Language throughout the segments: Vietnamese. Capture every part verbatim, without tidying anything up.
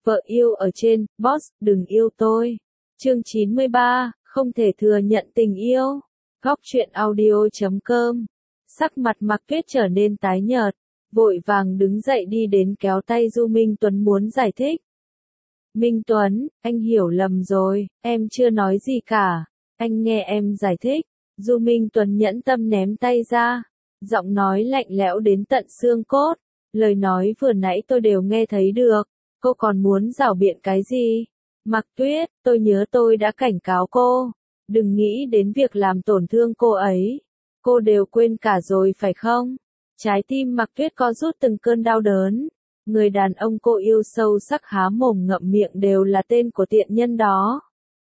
Vợ yêu ở trên, boss, đừng yêu tôi. Chương chín mươi ba, không thể thừa nhận tình yêu. Góc truyện audio chấm com. Sắc mặt Mạc Tuyết trở nên tái nhợt, vội vàng đứng dậy đi đến kéo tay Du Minh Tuấn muốn giải thích. Minh Tuấn, anh hiểu lầm rồi, em chưa nói gì cả. Anh nghe em giải thích. Du Minh Tuấn nhẫn tâm ném tay ra, giọng nói lạnh lẽo đến tận xương cốt. Lời nói vừa nãy tôi đều nghe thấy được, cô còn muốn giảo biện cái gì? Mạc Tuyết, tôi nhớ tôi đã cảnh cáo cô, đừng nghĩ đến việc làm tổn thương cô ấy. Cô đều quên cả rồi phải không? Trái tim Mạc Tuyết co rút từng cơn đau đớn. Người đàn ông cô yêu sâu sắc há mồm ngậm miệng đều là tên của tiện nhân đó.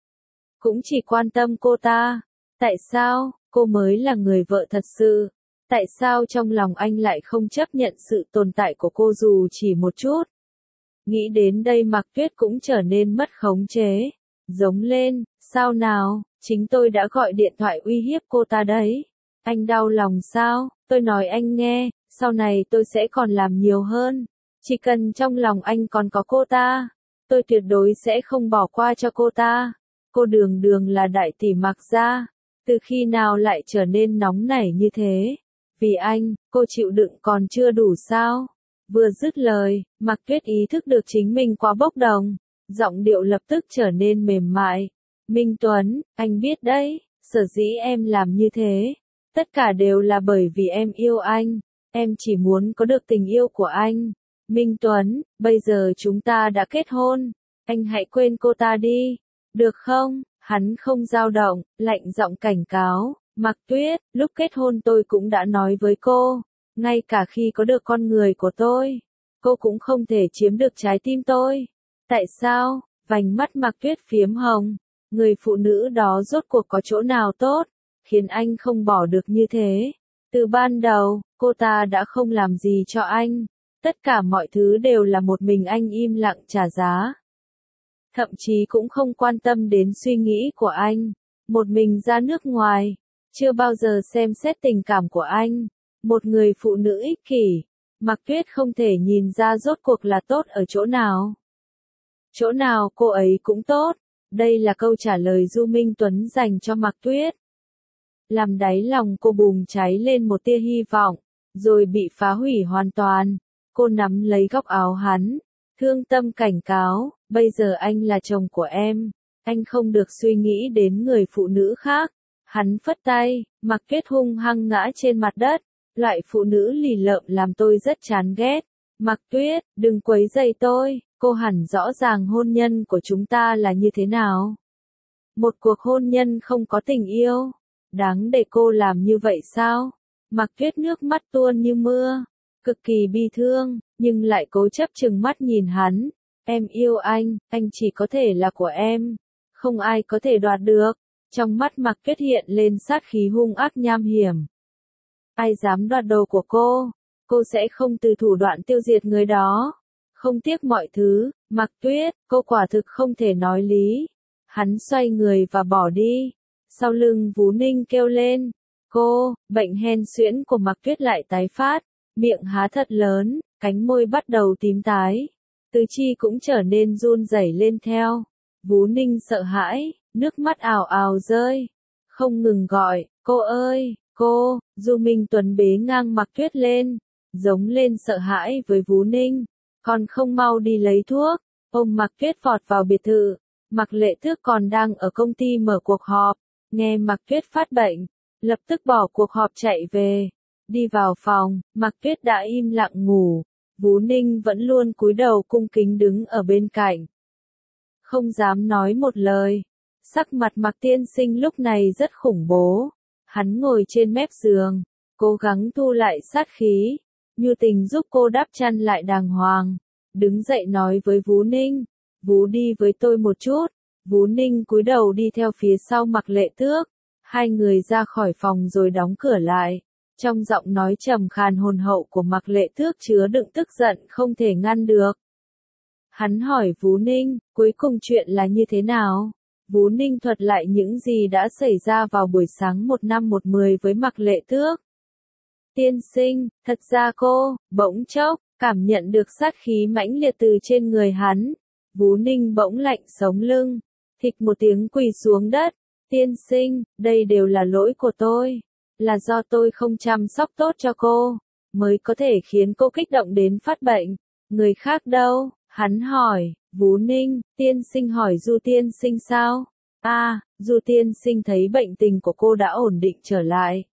Cũng chỉ quan tâm cô ta. Tại sao, cô mới là người vợ thật sự? Tại sao trong lòng anh lại không chấp nhận sự tồn tại của cô dù chỉ một chút? Nghĩ đến đây Mạc Tuyết cũng trở nên mất khống chế. Giống lên, sao nào, chính tôi đã gọi điện thoại uy hiếp cô ta đấy. Anh đau lòng sao? Tôi nói anh nghe, sau này tôi sẽ còn làm nhiều hơn. Chỉ cần trong lòng anh còn có cô ta, tôi tuyệt đối sẽ không bỏ qua cho cô ta. Cô Đường Đường là đại tỷ Mạc gia, từ khi nào lại trở nên nóng nảy như thế? Vì anh, cô chịu đựng còn chưa đủ sao? Vừa dứt lời, Mạc Tuyết ý thức được chính mình quá bốc đồng, giọng điệu lập tức trở nên mềm mại. Minh Tuấn, anh biết đấy, sở dĩ em làm như thế, tất cả đều là bởi vì em yêu anh, em chỉ muốn có được tình yêu của anh. Minh Tuấn, bây giờ chúng ta đã kết hôn, anh hãy quên cô ta đi, được không? Hắn không dao động, lạnh giọng cảnh cáo. Mạc Tuyết, lúc kết hôn tôi cũng đã nói với cô, ngay cả khi có được con người của tôi, cô cũng không thể chiếm được trái tim tôi. Tại sao? Vành mắt Mạc Tuyết phiếm hồng. Người phụ nữ đó rốt cuộc có chỗ nào tốt, khiến anh không bỏ được như thế? Từ ban đầu, cô ta đã không làm gì cho anh. Tất cả mọi thứ đều là một mình anh im lặng trả giá. Thậm chí cũng không quan tâm đến suy nghĩ của anh. Một mình ra nước ngoài, chưa bao giờ xem xét tình cảm của anh. Một người phụ nữ ích kỷ. Mạc Tuyết không thể nhìn ra rốt cuộc là tốt ở chỗ nào. Chỗ nào cô ấy cũng tốt. Đây là câu trả lời Du Minh Tuấn dành cho Mạc Tuyết. Làm đáy lòng cô bùng cháy lên một tia hy vọng, rồi bị phá hủy hoàn toàn. Cô nắm lấy góc áo hắn, thương tâm cảnh cáo, bây giờ anh là chồng của em, anh không được suy nghĩ đến người phụ nữ khác. Hắn phất tay, Mạc Tuyết hung hăng ngã trên mặt đất, loại phụ nữ lì lợm làm tôi rất chán ghét. Mạc Tuyết, đừng quấy rầy tôi, cô hẳn rõ ràng hôn nhân của chúng ta là như thế nào. Một cuộc hôn nhân không có tình yêu, đáng để cô làm như vậy sao? Mạc Tuyết nước mắt tuôn như mưa, cực kỳ bi thương, nhưng lại cố chấp trừng mắt nhìn hắn. Em yêu anh, anh chỉ có thể là của em, không ai có thể đoạt được. Trong mắt Mạc Tuyết hiện lên sát khí hung ác nham hiểm. Ai dám đoạt đồ của cô, cô sẽ không từ thủ đoạn tiêu diệt người đó. Không tiếc mọi thứ, Mạc Tuyết, cô quả thực không thể nói lý. Hắn xoay người và bỏ đi. Sau lưng Vú Ninh kêu lên. Cô, bệnh hen suyễn của Mạc Tuyết lại tái phát. Miệng há thật lớn, cánh môi bắt đầu tím tái. Tứ chi cũng trở nên run rẩy lên theo. Vú Ninh sợ hãi, nước mắt ào ào rơi. Không ngừng gọi, cô ơi, cô. Du Minh Tuấn bế ngang Mạc Tuyết lên, giống lên sợ hãi với Vú Ninh. Còn không mau đi lấy thuốc. Ôm Mạc Tuyết vọt vào biệt thự. Mạc Lệ Tước còn đang ở công ty mở cuộc họp. Nghe Mạc Tuyết phát bệnh, lập tức bỏ cuộc họp chạy về. Đi vào phòng, Mạc Tuyết đã im lặng ngủ. Vú Ninh vẫn luôn cúi đầu cung kính đứng ở bên cạnh, không dám nói một lời. Sắc mặt Mạc tiên sinh lúc này rất khủng bố. Hắn ngồi trên mép giường, cố gắng thu lại sát khí, Như Tình giúp cô đắp chăn lại đàng hoàng. Đứng dậy nói với Vú Ninh, Vú đi với tôi một chút. Vú Ninh cúi đầu đi theo phía sau Mạc Lệ Tước. Hai người ra khỏi phòng rồi đóng cửa lại. Trong giọng nói trầm khàn hồn hậu của Mạc Lệ Tước chứa đựng tức giận không thể ngăn được. Hắn hỏi Vú Ninh, cuối cùng chuyện là như thế nào? Vú Ninh thuật lại những gì đã xảy ra vào buổi sáng một năm một mười với Mạc Lệ Tước. Tiên sinh, thật ra cô, bỗng chốc, cảm nhận được sát khí mãnh liệt từ trên người hắn. Vú Ninh bỗng lạnh sống lưng, thịch một tiếng quỳ xuống đất. Tiên sinh, đây đều là lỗi của tôi. Là do tôi không chăm sóc tốt cho cô, mới có thể khiến cô kích động đến phát bệnh. Người khác đâu? Hắn hỏi. Vú Ninh, tiên sinh hỏi Du tiên sinh sao? À, Du tiên sinh thấy bệnh tình của cô đã ổn định trở lại,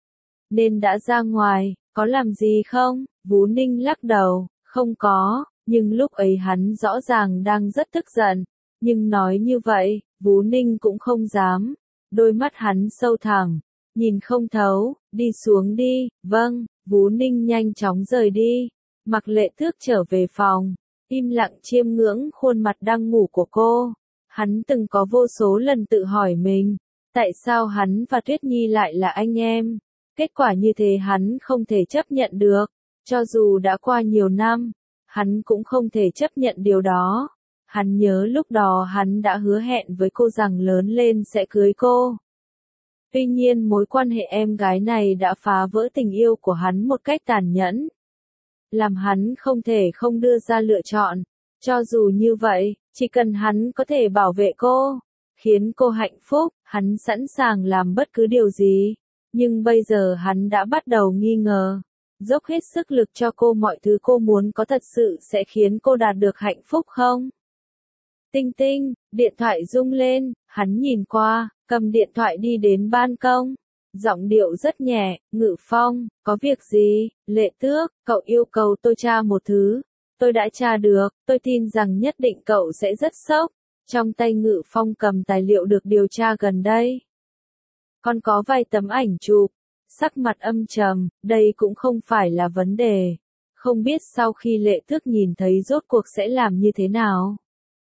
nên đã ra ngoài. Có làm gì không? Vú Ninh lắc đầu. Không có, nhưng lúc ấy hắn rõ ràng đang rất tức giận. Nhưng nói như vậy, Vú Ninh cũng không dám. Đôi mắt hắn sâu thẳm, nhìn không thấu. Đi xuống đi. Vâng. Vú Ninh nhanh chóng rời đi. Mạc Lệ Thước trở về phòng, im lặng chiêm ngưỡng khuôn mặt đang ngủ của cô. Hắn từng có vô số lần tự hỏi mình, tại sao hắn và Tuyết Nhi lại là anh em? Kết quả như thế hắn không thể chấp nhận được. Cho dù đã qua nhiều năm, hắn cũng không thể chấp nhận điều đó. Hắn nhớ lúc đó hắn đã hứa hẹn với cô rằng lớn lên sẽ cưới cô. Tuy nhiên mối quan hệ em gái này đã phá vỡ tình yêu của hắn một cách tàn nhẫn, làm hắn không thể không đưa ra lựa chọn. Cho dù như vậy, chỉ cần hắn có thể bảo vệ cô, khiến cô hạnh phúc, hắn sẵn sàng làm bất cứ điều gì. Nhưng bây giờ hắn đã bắt đầu nghi ngờ. Dốc hết sức lực cho cô mọi thứ cô muốn có thật sự sẽ khiến cô đạt được hạnh phúc không? Tinh tinh, điện thoại rung lên, hắn nhìn qua, cầm điện thoại đi đến ban công. Giọng điệu rất nhẹ. Ngự Phong, có việc gì? Lệ Tước, cậu yêu cầu tôi tra một thứ. Tôi đã tra được, tôi tin rằng nhất định cậu sẽ rất sốc. Trong tay Ngự Phong cầm tài liệu được điều tra gần đây. Còn có vài tấm ảnh chụp. Sắc mặt âm trầm, đây cũng không phải là vấn đề. Không biết sau khi Lệ Tước nhìn thấy rốt cuộc sẽ làm như thế nào.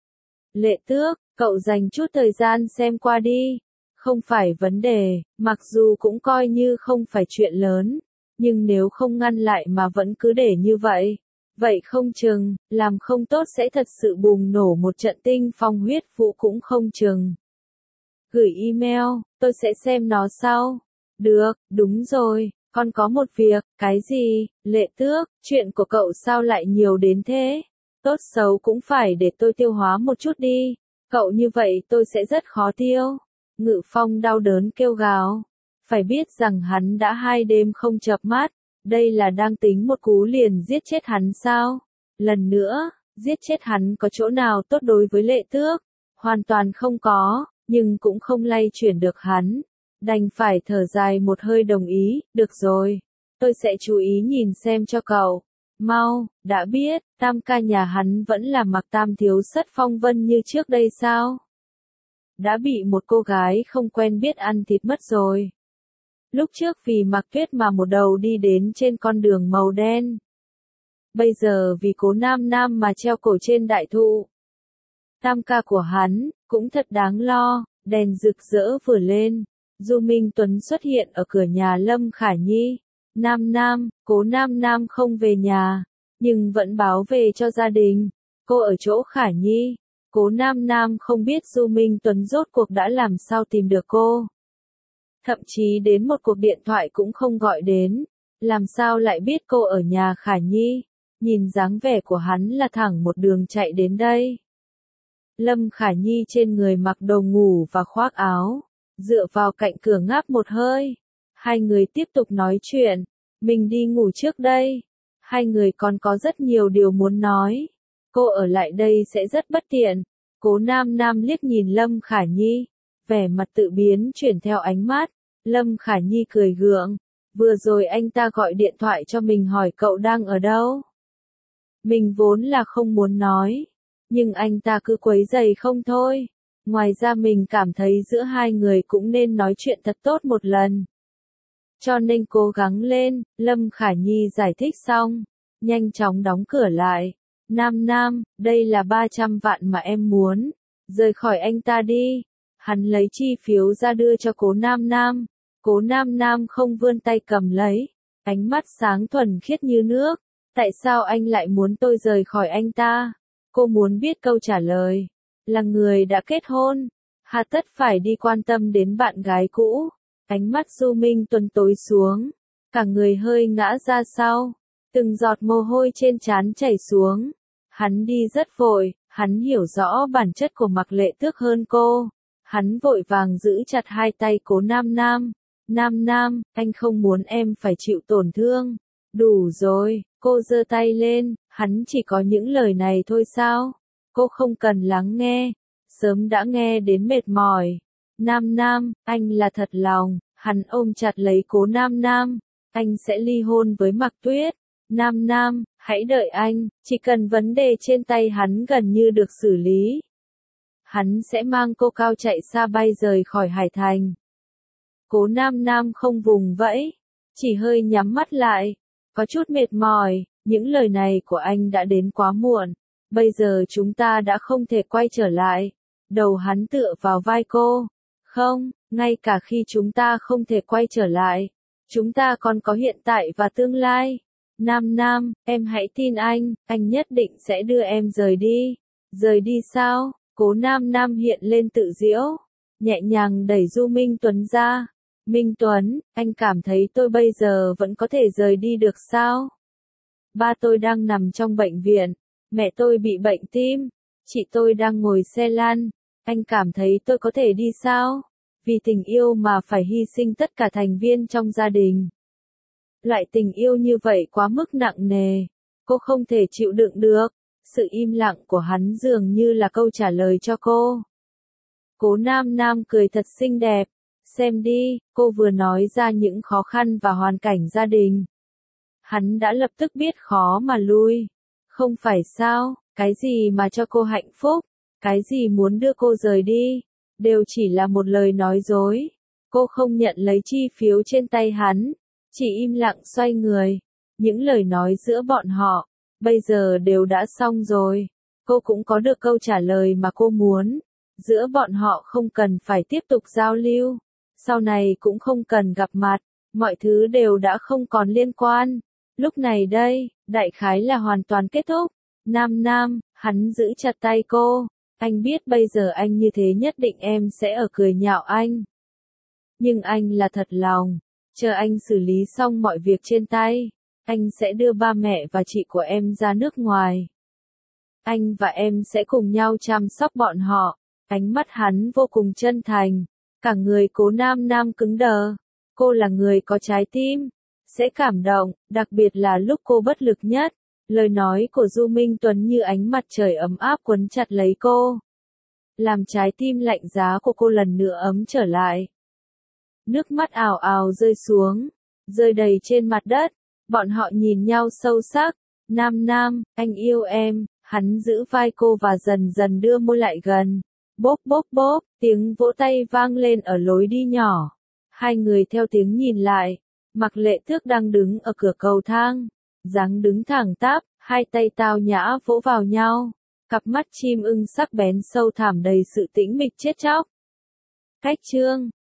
Lệ Tước, cậu dành chút thời gian xem qua đi. Không phải vấn đề, mặc dù cũng coi như không phải chuyện lớn. Nhưng nếu không ngăn lại mà vẫn cứ để như vậy, vậy không chừng, làm không tốt sẽ thật sự bùng nổ một trận tinh phong huyết vũ cũng không chừng. Gửi email, tôi sẽ xem nó sau. Được, đúng rồi, còn có một việc. Cái gì? Lệ Tước, chuyện của cậu sao lại nhiều đến thế? Tốt xấu cũng phải để tôi tiêu hóa một chút đi. Cậu như vậy tôi sẽ rất khó tiêu. Ngự Phong đau đớn kêu gào. Phải biết rằng hắn đã hai đêm không chợp mắt. Đây là đang tính một cú liền giết chết hắn sao? Lần nữa, giết chết hắn có chỗ nào tốt đối với Lệ Tước? Hoàn toàn không có, nhưng cũng không lay chuyển được hắn. Đành phải thở dài một hơi đồng ý. Được rồi, tôi sẽ chú ý nhìn xem cho cậu. Mau, đã biết, tam ca nhà hắn vẫn là Mạc Tam thiếu sất phong vân như trước đây sao? Đã bị một cô gái không quen biết ăn thịt mất rồi. Lúc trước vì Mạc Tuyết mà một đầu đi đến trên con đường màu đen. Bây giờ vì Cố Nam Nam mà treo cổ trên đại thụ. Tam ca của hắn, cũng thật đáng lo. Đèn rực rỡ vừa lên, Du Minh Tuấn xuất hiện ở cửa nhà Lâm Khả Nhi. Nam Nam, Cố Nam Nam không về nhà, nhưng vẫn báo về cho gia đình. Cô ở chỗ Khả Nhi. Cố Nam Nam không biết Du Minh Tuấn rốt cuộc đã làm sao tìm được cô. Thậm chí đến một cuộc điện thoại cũng không gọi đến. Làm sao lại biết cô ở nhà Khả Nhi? Nhìn dáng vẻ của hắn là thẳng một đường chạy đến đây. Lâm Khả Nhi trên người mặc đồ ngủ và khoác áo, dựa vào cạnh cửa ngáp một hơi. Hai người tiếp tục nói chuyện. Mình đi ngủ trước đây. Hai người còn có rất nhiều điều muốn nói. Cô ở lại đây sẽ rất bất tiện. Cố Nam Nam liếc nhìn Lâm Khả Nhi, vẻ mặt tự biến chuyển theo ánh mắt. Lâm Khả Nhi cười gượng. Vừa rồi anh ta gọi điện thoại cho mình hỏi cậu đang ở đâu. Mình vốn là không muốn nói, nhưng anh ta cứ quấy rầy không thôi. Ngoài ra mình cảm thấy giữa hai người cũng nên nói chuyện thật tốt một lần. Cho nên cố gắng lên. Lâm Khả Nhi giải thích xong, nhanh chóng đóng cửa lại. Nam Nam, đây là ba trăm vạn mà em muốn. Rời khỏi anh ta đi. Hắn lấy chi phiếu ra đưa cho Cố Nam Nam. Cố Nam Nam không vươn tay cầm lấy. Ánh mắt sáng thuần khiết như nước. Tại sao anh lại muốn tôi rời khỏi anh ta? Cô muốn biết câu trả lời. Là người đã kết hôn, hà tất phải đi quan tâm đến bạn gái cũ. Ánh mắt Du Minh Tuấn tối xuống, cả người hơi ngã ra sau, từng giọt mồ hôi trên trán chảy xuống. Hắn đi rất vội, Hắn hiểu rõ bản chất của Mạc Lệ Tước hơn cô. Hắn vội vàng giữ chặt hai tay Cố Nam Nam. Nam Nam, anh không muốn em phải chịu tổn thương. Đủ rồi, cô giơ tay lên, hắn chỉ có những lời này thôi sao? Cô không cần lắng nghe, sớm đã nghe đến mệt mỏi. Nam Nam, anh là thật lòng, hắn ôm chặt lấy Cố Nam Nam. Anh sẽ ly hôn với Mạc Tuyết. Nam Nam, hãy đợi anh, chỉ cần vấn đề trên tay hắn gần như được xử lý. Hắn sẽ mang cô cao chạy xa bay rời khỏi Hải Thành. Cố Nam Nam không vùng vẫy, chỉ hơi nhắm mắt lại, có chút mệt mỏi, những lời này của anh đã đến quá muộn, bây giờ chúng ta đã không thể quay trở lại. Đầu hắn tựa vào vai cô, không, ngay cả khi chúng ta không thể quay trở lại, chúng ta còn có hiện tại và tương lai. Nam Nam, em hãy tin anh, anh nhất định sẽ đưa em rời đi. Rời đi sao? Cố Nam Nam hiện lên tự giễu, nhẹ nhàng đẩy Du Minh Tuấn ra. Minh Tuấn, anh cảm thấy tôi bây giờ vẫn có thể rời đi được sao? Ba tôi đang nằm trong bệnh viện, mẹ tôi bị bệnh tim, chị tôi đang ngồi xe lăn, anh cảm thấy tôi có thể đi sao? Vì tình yêu mà phải hy sinh tất cả thành viên trong gia đình. Loại tình yêu như vậy quá mức nặng nề, cô không thể chịu đựng được. Sự im lặng của hắn dường như là câu trả lời cho cô. Cố Nam Nam cười thật xinh đẹp. Xem đi, cô vừa nói ra những khó khăn và hoàn cảnh gia đình. Hắn đã lập tức biết khó mà lui. Không phải sao, cái gì mà cho cô hạnh phúc, cái gì muốn đưa cô rời đi, đều chỉ là một lời nói dối. Cô không nhận lấy chi phiếu trên tay hắn, chỉ im lặng xoay người. Những lời nói giữa bọn họ, bây giờ đều đã xong rồi. Cô cũng có được câu trả lời mà cô muốn. Giữa bọn họ không cần phải tiếp tục giao lưu. Sau này cũng không cần gặp mặt. Mọi thứ đều đã không còn liên quan. Lúc này đây, đại khái là hoàn toàn kết thúc. Nam Nam, hắn giữ chặt tay cô. Anh biết bây giờ anh như thế nhất định em sẽ ở cười nhạo anh. Nhưng anh là thật lòng. Chờ anh xử lý xong mọi việc trên tay, anh sẽ đưa ba mẹ và chị của em ra nước ngoài. Anh và em sẽ cùng nhau chăm sóc bọn họ. Ánh mắt hắn vô cùng chân thành. Cả người Cố Nam Nam cứng đờ. Cô là người có trái tim, sẽ cảm động, đặc biệt là lúc cô bất lực nhất. Lời nói của Du Minh Tuấn như ánh mặt trời ấm áp quấn chặt lấy cô, làm trái tim lạnh giá của cô lần nữa ấm trở lại. Nước mắt ào ào rơi xuống, rơi đầy trên mặt đất. Bọn họ nhìn nhau sâu sắc. Nam Nam, anh yêu em. Hắn giữ vai cô và dần dần đưa môi lại gần. Bốp bốp bốp, tiếng vỗ tay vang lên ở lối đi nhỏ. Hai người theo tiếng nhìn lại. Mạc Lệ Tước đang đứng ở cửa cầu thang, dáng đứng thẳng tắp, hai tay tao nhã vỗ vào nhau. Cặp mắt chim ưng sắc bén sâu thẳm đầy sự tĩnh mịch chết chóc. Cách chương